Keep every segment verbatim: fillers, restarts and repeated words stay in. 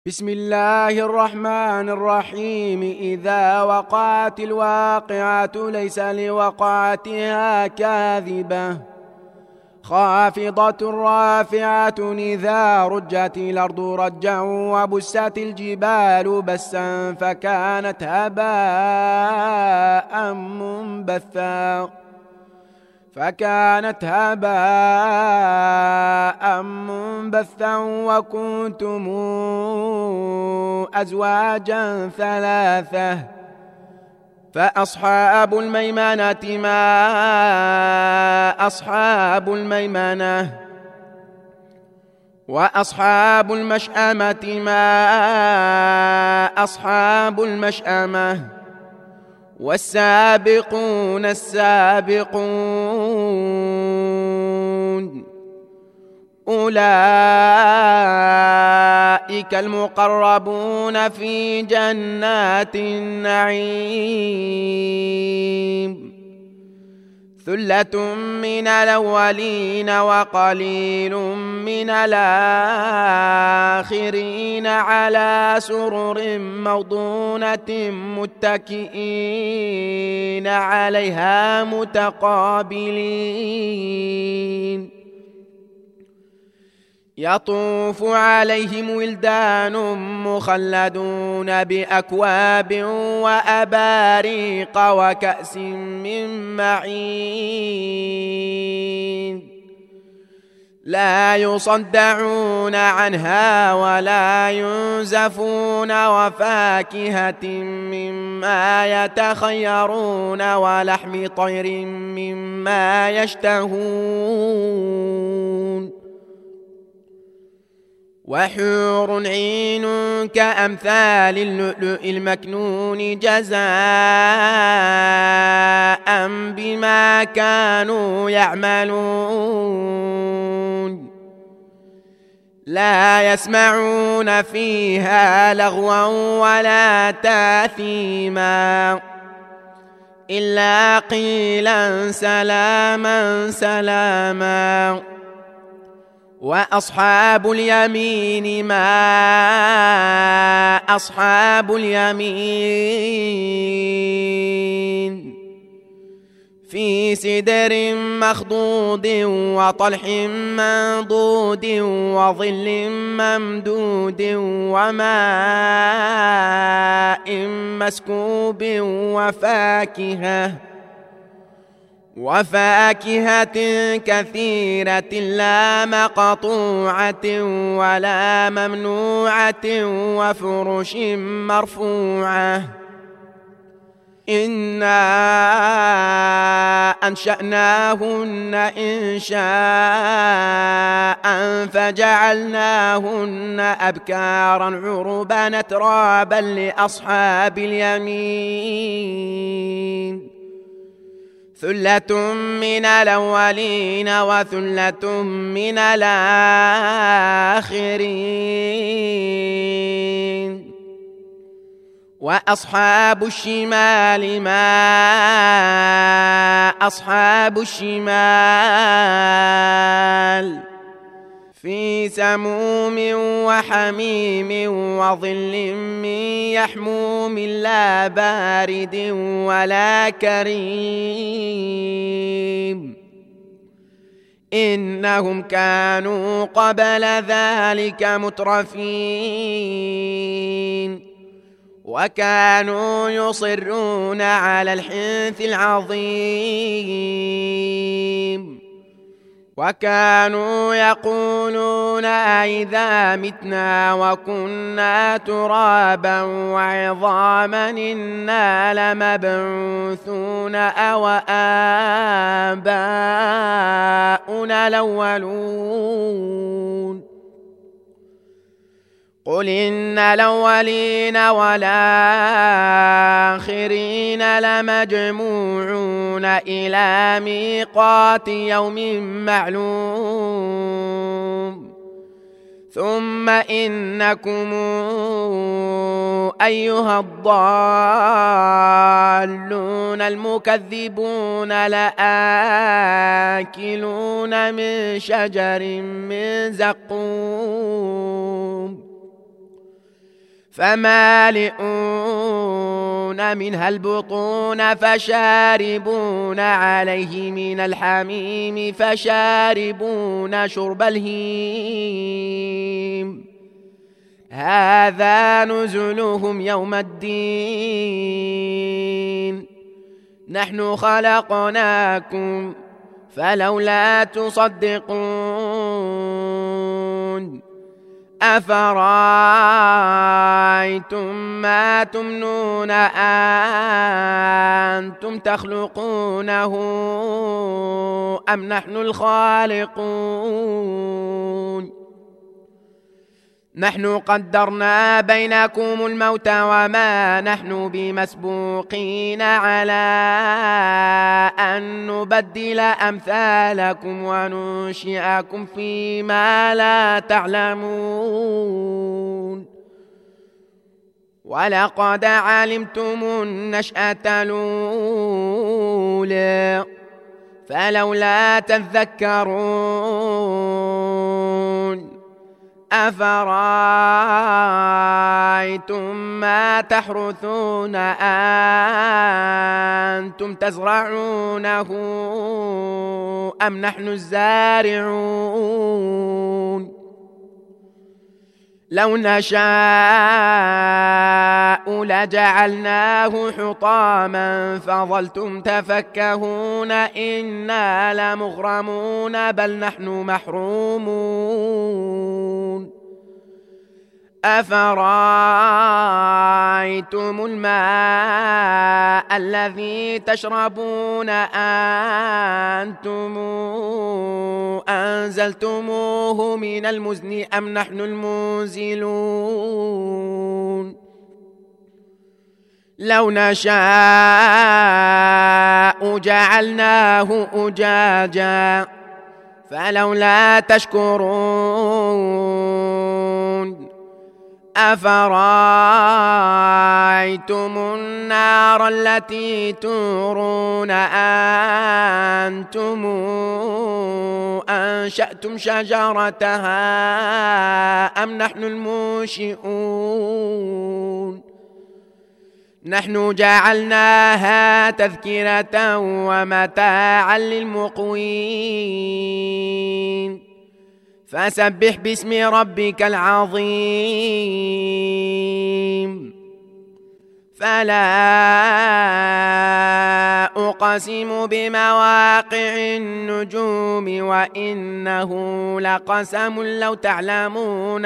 بسم الله الرحمن الرحيم. إذا وقعت الواقعة ليس لوقعتها كاذبة خافضة رافعة. إذا رجت الأرض رجا وبست الجبال بسا فكانت هباء منبثا فكانت هباء منبثا وكنتم أزواجا ثلاثة فأصحاب الميمنة ما أصحاب الميمنة وأصحاب المشأمة ما أصحاب المشأمة والسابقون السابقون أولئك المقربون في جنات النعيم. ثلة من الأولين وقليل من الآخرين على سرر موضونة متكئين عليها متقابلين. يطوف عليهم ولدان مخلدون بأكواب وأباريق وكأس من معين لا يصدعون عنها ولا ينزفون وفاكهة مما يتخيرون ولحم طير مما يشتهون وحور عين كأمثال اللؤلؤ المكنون جزاء بما كانوا يعملون. لا يسمعون فيها لغوا ولا تاثيما إلا قيلا سلاما سلاما. وأصحاب اليمين ما أصحاب اليمين في سدر مخضود وطلح منضود وظل ممدود وماء مسكوب وفاكهة وفاكهة كثيرة لا مقطوعة ولا ممنوعة وفرش مرفوعة. إنا أنشأناهن إنشاء فجعلناهن أبكارا عربا أترابا لأصحاب اليمين. ثلة من الأولين وثلة من الآخرين. وأصحاب الشمال ما أصحاب الشمال في سموم وحميم وظل من يحموم لا بارد ولا كريم. إنهم كانوا قبل ذلك مترفين وكانوا يصرون على الحنث العظيم وكانوا يقولون أئذا متنا وكنا ترابا وعظاما إنا لمبعوثون أو آباؤنا الأولون. قل إن الأولين والآخرين لمجموعون إلى ميقات يوم معلوم. ثم إنكم أيها الضالون المكذبون لآكلون من شجر من زقوم فمالئون منها البطون فشاربون عليه من الحميم فشاربون شرب الهيم هذا نزلهم يوم الدين نحن خلقناكم فلولا تصدقون أفرأيتم ما تمنون أنتم تخلقونه أم نحن الخالقون نحن قدرنا بينكم الموت وما نحن بمسبوقين على أن نبدل أمثالكم وننشئكم فيما لا تعلمون ولقد علمتم النشأة الأولى فلولا تذكرون أفرأيتم ما تحرثون أنتم تزرعونه أم نحن الزارعون لو نشاء لجعلناه حطاما فظلتم تفكهون إنا لمغرمون بل نحن محرومون أفرأيتم الماء الذي تشربون أنتم أنزلتموه من المزن أم نحن المنزلون لو نشاء جعلناه أجاجا فلولا تشكرون أفرأيتم النار التي تورون أنتم أنشأتم شجرتها أم نحن المنشئون نحن جعلناها تذكرة ومتاعا للمقوين فسبح باسم ربك العظيم فلا أقسم بمواقع النجوم وإنه لقسم لو تعلمون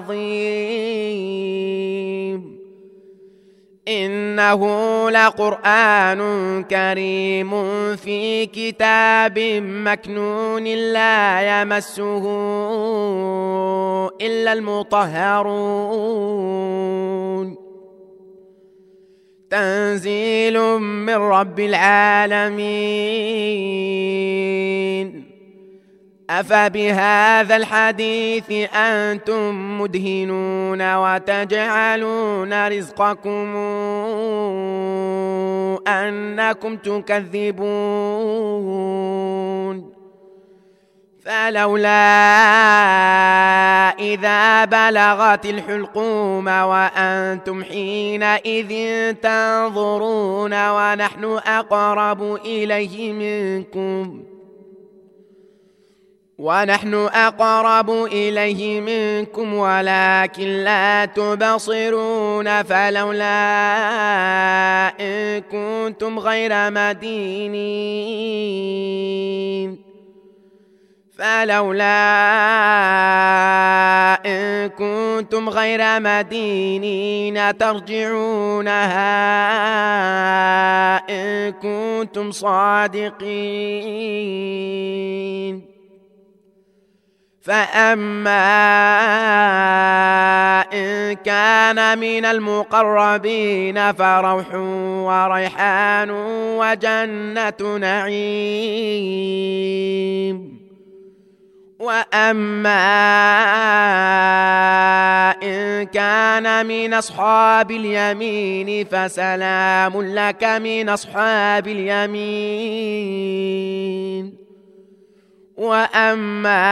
عظيم إنه لقرآن كريم في كتاب مكنون لا يمسه إلا المطهرون تنزيل من رب العالمين أفبهذا الحديث أنتم مدهنون وتجعلون رزقكم أنكم تكذبون فلولا إذا بلغت الحلقوم وأنتم حينئذ تنظرون ونحن أقرب إليه منكم ونحن أقرب إليه منكم ولكن لا تبصرون فلولا إن كنتم غير مدينين فلولا إن كنتم غير مدينين ترجعونها إن كنتم صادقين فأما إن كان من المقربين فروح وريحان وجنة نعيم وأما إن كان من أصحاب اليمين فسلام لك من أصحاب اليمين وأما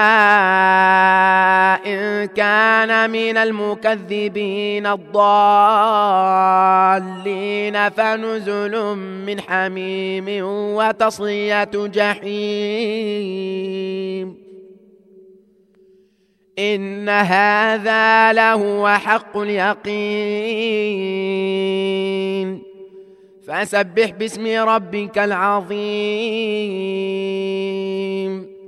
إن كان من المكذبين الضالين فنزل من حميم وتصلية جحيم إن هذا لهو حق اليقين فسبح باسم ربك العظيم